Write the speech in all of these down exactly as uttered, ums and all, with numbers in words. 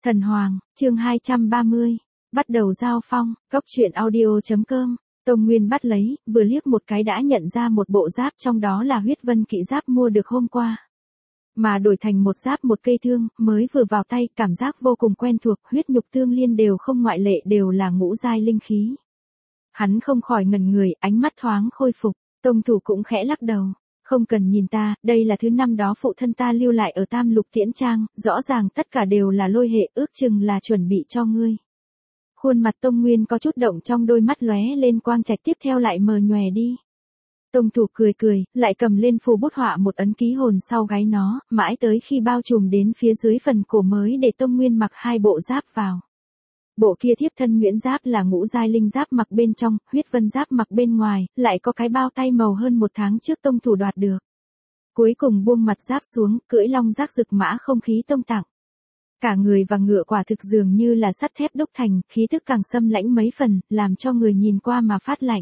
Thần Hoàng, chương hai trăm ba mươi. Bắt đầu giao phong, góc truyện audio.com. Tông Nguyên bắt lấy, vừa liếc một cái đã nhận ra một bộ giáp trong đó là huyết vân kỵ giáp mua được hôm qua. Mà đổi thành một giáp một cây thương, mới vừa vào tay, cảm giác vô cùng quen thuộc, huyết nhục tương liên đều không ngoại lệ đều là ngũ giai linh khí. Hắn không khỏi ngẩn người, ánh mắt thoáng khôi phục, tông thủ cũng khẽ lắc đầu. Không cần nhìn ta, đây là thứ năm đó phụ thân ta lưu lại ở Tam Lục Tiễn Trang, rõ ràng tất cả đều là lôi hệ, ước chừng là chuẩn bị cho ngươi. Khuôn mặt Tông Nguyên có chút động, trong đôi mắt lóe lên quang trạch, tiếp theo lại mờ nhòe đi. Tông thủ cười cười, lại cầm lên phù bút họa một ấn ký hồn sau gáy nó, mãi tới khi bao trùm đến phía dưới phần cổ mới để Tông Nguyên mặc hai bộ giáp vào. Bộ kia thiếp thân nhuyễn giáp là ngũ giai linh giáp mặc bên trong, huyết vân giáp mặc bên ngoài, lại có cái bao tay màu hơn một tháng trước tông thủ đoạt được. Cuối cùng buông mặt giáp xuống, cưỡi long giác rực mã không khí tông tặng. Cả người và ngựa quả thực dường như là sắt thép đúc thành, khí thức càng xâm lãnh mấy phần, làm cho người nhìn qua mà phát lạnh.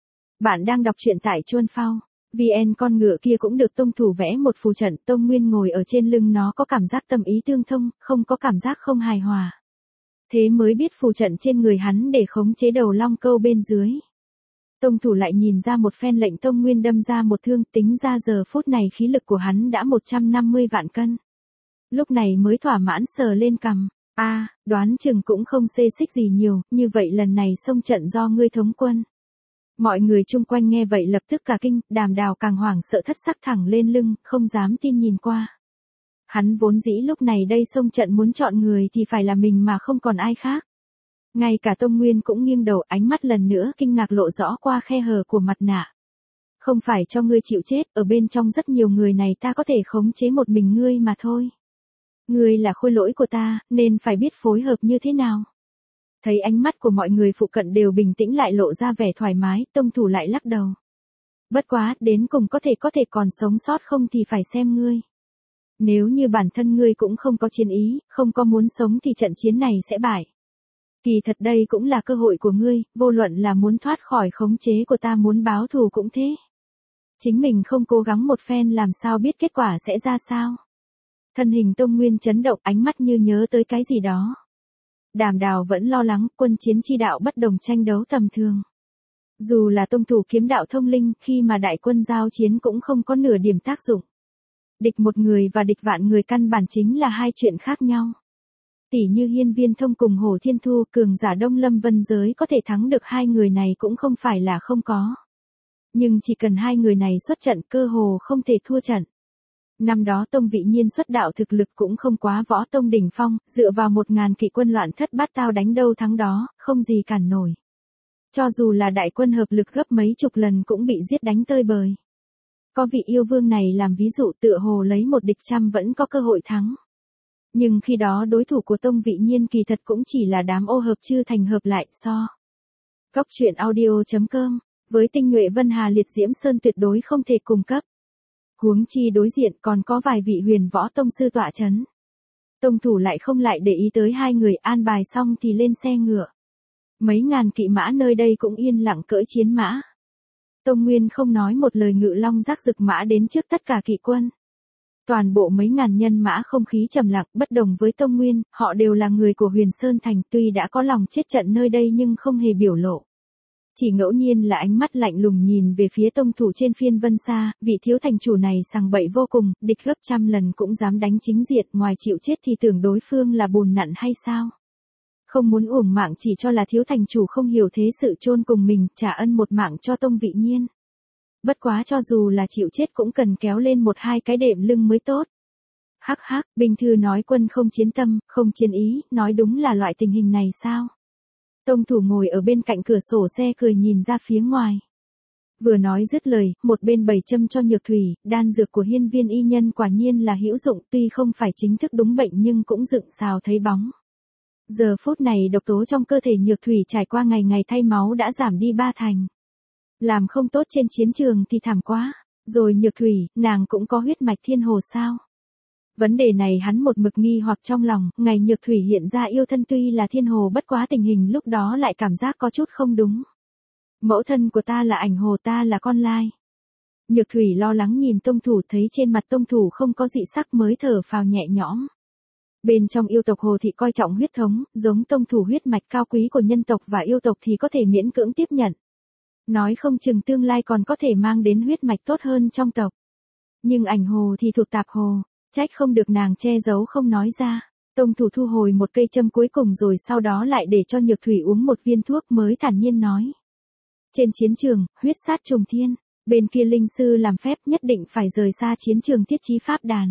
Bạn đang đọc truyện tại Chuan Phao. vê en con ngựa kia cũng được tông thủ vẽ một phù trận, Tông Nguyên ngồi ở trên lưng nó có cảm giác tâm ý tương thông, không có cảm giác không hài hòa. Thế mới biết phù trận trên người hắn để khống chế đầu long câu bên dưới. Tông thủ lại nhìn ra một phen lệnh Tông Nguyên đâm ra một thương, tính ra giờ phút này khí lực của hắn đã một trăm năm mươi vạn cân. Lúc này mới thỏa mãn sờ lên cằm, a à, đoán chừng cũng không xê xích gì nhiều, như vậy lần này xông trận do ngươi thống quân. Mọi người chung quanh nghe vậy lập tức cả kinh, Đàm Đào càng hoảng sợ thất sắc thẳng lên lưng, không dám tin nhìn qua. Hắn vốn dĩ lúc này đây xông trận muốn chọn người thì phải là mình mà không còn ai khác. Ngay cả Tông Nguyên cũng nghiêng đầu, ánh mắt lần nữa kinh ngạc lộ rõ qua khe hở của mặt nạ. Không phải cho ngươi chịu chết, ở bên trong rất nhiều người này ta có thể khống chế một mình ngươi mà thôi. Ngươi là khôi lỗi của ta, nên phải biết phối hợp như thế nào. Thấy ánh mắt của mọi người phụ cận đều bình tĩnh lại lộ ra vẻ thoải mái, tông thủ lại lắc đầu. Bất quá, đến cùng có thể có thể còn sống sót không thì phải xem ngươi. Nếu như bản thân ngươi cũng không có chiến ý, không có muốn sống thì trận chiến này sẽ bại. Kỳ thật đây cũng là cơ hội của ngươi, vô luận là muốn thoát khỏi khống chế của ta muốn báo thù cũng thế. Chính mình không cố gắng một phen làm sao biết kết quả sẽ ra sao. Thân hình Tông Nguyên chấn động, ánh mắt như nhớ tới cái gì đó. Đàm Đào vẫn lo lắng, quân chiến chi đạo bất đồng tranh đấu tầm thường. Dù là tông thủ kiếm đạo thông linh, khi mà đại quân giao chiến cũng không có nửa điểm tác dụng. Địch một người và địch vạn người căn bản chính là hai chuyện khác nhau. Tỷ như Hiên Viên Thông cùng Hồ Thiên Thu, cường giả Đông Lâm Vân giới có thể thắng được hai người này cũng không phải là không có. Nhưng chỉ cần hai người này xuất trận cơ hồ không thể thua trận. Năm đó Tông Vị Nhiên xuất đạo thực lực cũng không quá võ tông đỉnh phong, dựa vào một ngàn kỵ quân loạn thất bát tao đánh đâu thắng đó, không gì cản nổi. Cho dù là đại quân hợp lực gấp mấy chục lần cũng bị giết đánh tơi bời. Có vị yêu vương này làm ví dụ, tựa hồ lấy một địch trăm vẫn có cơ hội thắng. Nhưng khi đó đối thủ của Tông Vị Nhiên kỳ thật cũng chỉ là đám ô hợp chư thành hợp lại so. Góc truyện audio.com, với tinh nhuệ Vân Hà Liệt Diễm Sơn tuyệt đối không thể cùng cấp. Huống chi đối diện còn có vài vị huyền võ tông sư tọa chấn. Tông thủ lại không lại để ý tới hai người, an bài xong thì lên xe ngựa. Mấy ngàn kỵ mã nơi đây cũng yên lặng cưỡi chiến mã. Tông Nguyên không nói một lời ngự long giác rực mã đến trước tất cả kỵ quân. Toàn bộ mấy ngàn nhân mã không khí trầm lặng, bất đồng với Tông Nguyên, họ đều là người của Huyền Sơn Thành, tuy đã có lòng chết trận nơi đây nhưng không hề biểu lộ. Chỉ ngẫu nhiên là ánh mắt lạnh lùng nhìn về phía tông thủ trên phiên vân xa, vị thiếu thành chủ này sằng bậy vô cùng, địch gấp trăm lần cũng dám đánh chính diện, ngoài chịu chết thì tưởng đối phương là bùn nặn hay sao? Không muốn uổng mạng chỉ cho là thiếu thành chủ không hiểu thế sự chôn cùng mình, trả ân một mạng cho Tông Vị Nhiên. Bất quá cho dù là chịu chết cũng cần kéo lên một hai cái đệm lưng mới tốt. Hắc hắc, binh thư nói quân không chiến tâm, không chiến ý, nói đúng là loại tình hình này sao? Tông thủ ngồi ở bên cạnh cửa sổ xe cười nhìn ra phía ngoài. Vừa nói dứt lời, một bên bày châm cho Nhược Thủy, đan dược của Hiên Viên y nhân quả nhiên là hữu dụng, tuy không phải chính thức đúng bệnh nhưng cũng dựng xào thấy bóng. Giờ phút này độc tố trong cơ thể Nhược Thủy trải qua ngày ngày thay máu đã giảm đi ba thành. Làm không tốt trên chiến trường thì thảm quá. Rồi Nhược Thủy, nàng cũng có huyết mạch thiên hồ sao? Vấn đề này hắn một mực nghi hoặc trong lòng, ngày Nhược Thủy hiện ra yêu thân tuy là thiên hồ bất quá tình hình lúc đó lại cảm giác có chút không đúng. Mẫu thân của ta là ảnh hồ, ta là con lai. Nhược Thủy lo lắng nhìn tông thủ, thấy trên mặt tông thủ không có dị sắc mới thở phào nhẹ nhõm. Bên trong yêu tộc Hồ Thị coi trọng huyết thống, giống tông thủ huyết mạch cao quý của nhân tộc và yêu tộc thì có thể miễn cưỡng tiếp nhận. Nói không chừng tương lai còn có thể mang đến huyết mạch tốt hơn trong tộc. Nhưng ảnh Hồ thì thuộc tạp Hồ, trách không được nàng che giấu không nói ra. Tông thủ thu hồi một cây châm cuối cùng rồi sau đó lại để cho Nhược Thủy uống một viên thuốc mới thản nhiên nói. Trên chiến trường, huyết sát trùng thiên, bên kia linh sư làm phép nhất định phải rời xa chiến trường thiết trí pháp đàn.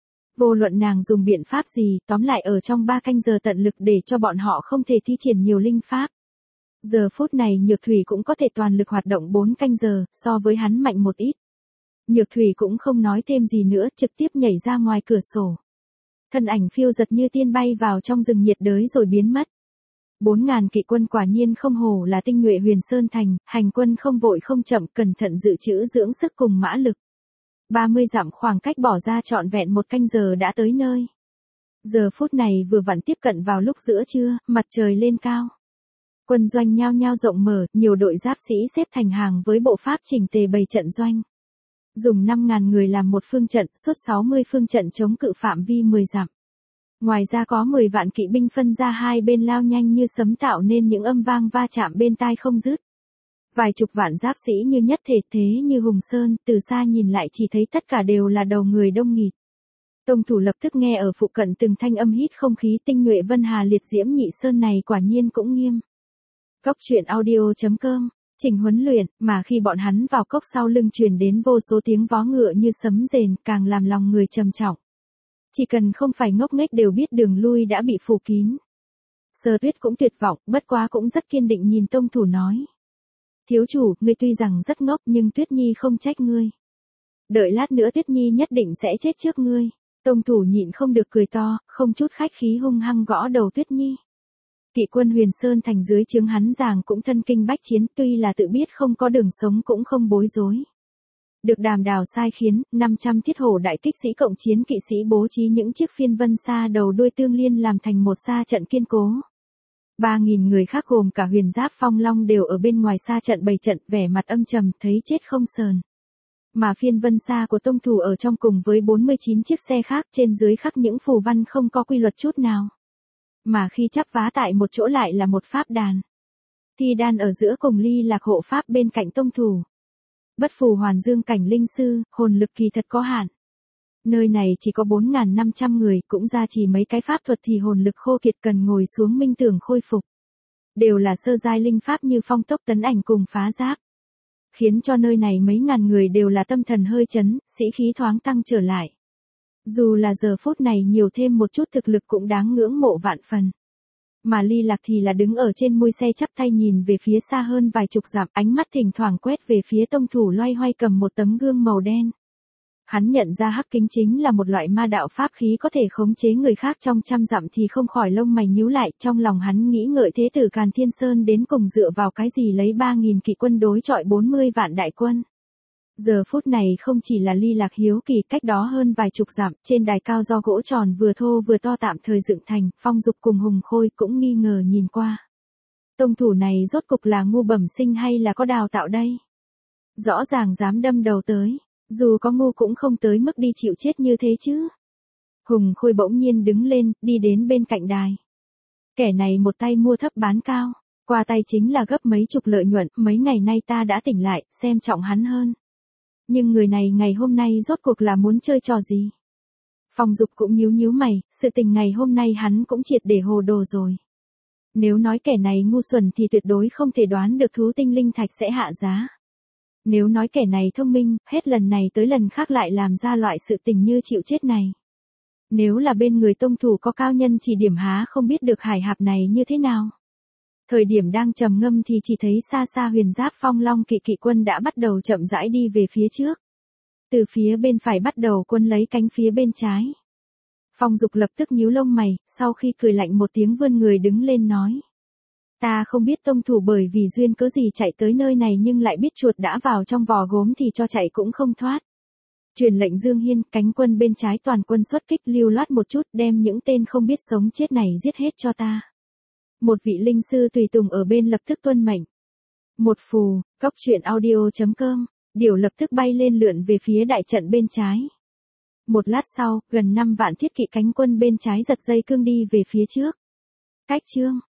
Vô luận nàng dùng biện pháp gì, tóm lại ở trong ba canh giờ tận lực để cho bọn họ không thể thi triển nhiều linh pháp. Giờ phút này Nhược Thủy cũng có thể toàn lực hoạt động bốn canh giờ, so với hắn mạnh một ít. Nhược Thủy cũng không nói thêm gì nữa, trực tiếp nhảy ra ngoài cửa sổ. Thân ảnh phiêu giật như tiên bay vào trong rừng nhiệt đới rồi biến mất. Bốn ngàn kỵ quân quả nhiên không hổ là tinh nhuệ Huyền Sơn Thành, hành quân không vội không chậm, cẩn thận dự trữ dưỡng sức cùng mã lực. ba mươi dặm khoảng cách bỏ ra trọn vẹn một canh giờ đã tới nơi. Giờ phút này vừa vặn tiếp cận vào lúc giữa trưa, mặt trời lên cao. Quân doanh nhao nhao rộng mở, nhiều đội giáp sĩ xếp thành hàng với bộ pháp chỉnh tề bày trận doanh. Dùng năm ngàn người làm một phương trận, suốt sáu mươi phương trận chống cự phạm vi mười dặm. Ngoài ra có mười vạn kỵ binh phân ra hai bên lao nhanh như sấm tạo nên những âm vang va chạm bên tai không dứt. Vài chục vạn giáp sĩ như nhất thể thế như Hùng Sơn, từ xa nhìn lại chỉ thấy tất cả đều là đầu người đông nghịt. Tông thủ lập tức nghe ở phụ cận từng thanh âm hít không khí tinh nhuệ vân hà liệt diễm nhị sơn này quả nhiên cũng nghiêm. Cốc truyện audio chấm com, Trình huấn luyện, mà khi bọn hắn vào cốc sau lưng truyền đến vô số tiếng vó ngựa như sấm rền, càng làm lòng người trầm trọng. Chỉ cần không phải ngốc nghếch đều biết đường lui đã bị phủ kín. Sơ Tuyết cũng tuyệt vọng, bất quá cũng rất kiên định nhìn tông thủ nói. Thiếu chủ, ngươi tuy rằng rất ngốc nhưng Tuyết Nhi không trách ngươi. Đợi lát nữa Tuyết Nhi nhất định sẽ chết trước ngươi. Tông thủ nhịn không được cười to, không chút khách khí hung hăng gõ đầu Tuyết Nhi. Kỵ quân Huyền Sơn Thành dưới trướng hắn giàng cũng thân kinh bách chiến, tuy là tự biết không có đường sống cũng không bối rối. Được Đàm Đào sai khiến, năm trăm thiết hổ đại kích sĩ cộng chiến kỵ sĩ bố trí những chiếc phiên vân xa đầu đuôi tương liên làm thành một xa trận kiên cố. ba nghìn người khác gồm cả Huyền Giáp Phong Long đều ở bên ngoài xa trận bày trận, vẻ mặt âm trầm, thấy chết không sờn. Mà phiên vân xa của tông thủ ở trong cùng với bốn mươi chín chiếc xe khác, trên dưới khắc những phù văn không có quy luật chút nào. Mà khi chắp vá tại một chỗ lại là một pháp đàn. Thi đan ở giữa cùng ly lạc hộ pháp bên cạnh tông thủ. Bất phù hoàn dương cảnh linh sư, hồn lực kỳ thật có hạn. Nơi này chỉ có bốn nghìn năm trăm người, cũng ra chỉ mấy cái pháp thuật thì hồn lực khô kiệt cần ngồi xuống minh tưởng khôi phục. Đều là sơ giai linh pháp như phong tốc tấn ảnh cùng phá giáp. Khiến cho nơi này mấy ngàn người đều là tâm thần hơi chấn, sĩ khí thoáng tăng trở lại. Dù là giờ phút này nhiều thêm một chút thực lực cũng đáng ngưỡng mộ vạn phần. Mà Ly Lạc thì là đứng ở trên mui xe chắp tay nhìn về phía xa hơn vài chục dặm, ánh mắt thỉnh thoảng quét về phía tông thủ loay hoay cầm một tấm gương màu đen. Hắn nhận ra hắc kính chính là một loại ma đạo pháp khí có thể khống chế người khác trong trăm dặm thì không khỏi lông mày nhíu lại, trong lòng hắn nghĩ ngợi thế tử Càn Thiên Sơn đến cùng dựa vào cái gì lấy ba nghìn kỵ quân đối chọi bốn mươi vạn đại quân. Giờ phút này không chỉ là Ly Lạc hiếu kỳ, cách đó hơn vài chục dặm, trên đài cao do gỗ tròn vừa thô vừa to tạm thời dựng thành, Phong Dục cùng Hùng Khôi cũng nghi ngờ nhìn qua. Tông thủ này rốt cục là ngu bẩm sinh hay là có đào tạo đây? Rõ ràng dám đâm đầu tới, dù có ngu cũng không tới mức đi chịu chết như thế chứ. Hùng Khôi bỗng nhiên đứng lên, đi đến bên cạnh đài. Kẻ này một tay mua thấp bán cao, qua tay chính là gấp mấy chục lợi nhuận, mấy ngày nay ta đã tỉnh lại, xem trọng hắn hơn. Nhưng người này ngày hôm nay rốt cuộc là muốn chơi trò gì? Phong Dục cũng nhíu nhíu mày, sự tình ngày hôm nay hắn cũng triệt để hồ đồ rồi. Nếu nói kẻ này ngu xuẩn thì tuyệt đối không thể đoán được thú tinh linh thạch sẽ hạ giá. Nếu nói kẻ này thông minh, hết lần này tới lần khác lại làm ra loại sự tình như chịu chết này. Nếu là bên người tông thủ có cao nhân chỉ điểm há không biết được hải hạp này như thế nào. Thời điểm đang trầm ngâm thì chỉ thấy xa xa Huyền Giáp Phong Long kỵ kỵ quân đã bắt đầu chậm rãi đi về phía trước. Từ phía bên phải bắt đầu quân lấy cánh phía bên trái. Phong Dục lập tức nhíu lông mày, sau khi cười lạnh một tiếng vươn người đứng lên nói. Ta không biết tông thủ bởi vì duyên cớ gì chạy tới nơi này nhưng lại biết chuột đã vào trong vò gốm thì cho chạy cũng không thoát. Truyền lệnh Dương Hiên, cánh quân bên trái toàn quân xuất kích lưu loát một chút đem những tên không biết sống chết này giết hết cho ta. Một vị linh sư tùy tùng ở bên lập tức tuân mệnh. Một phù, cốc truyện audio chấm com, điểu lập tức bay lên lượn về phía đại trận bên trái. Một lát sau, gần năm vạn thiết kỵ cánh quân bên trái giật dây cương đi về phía trước. Cách chương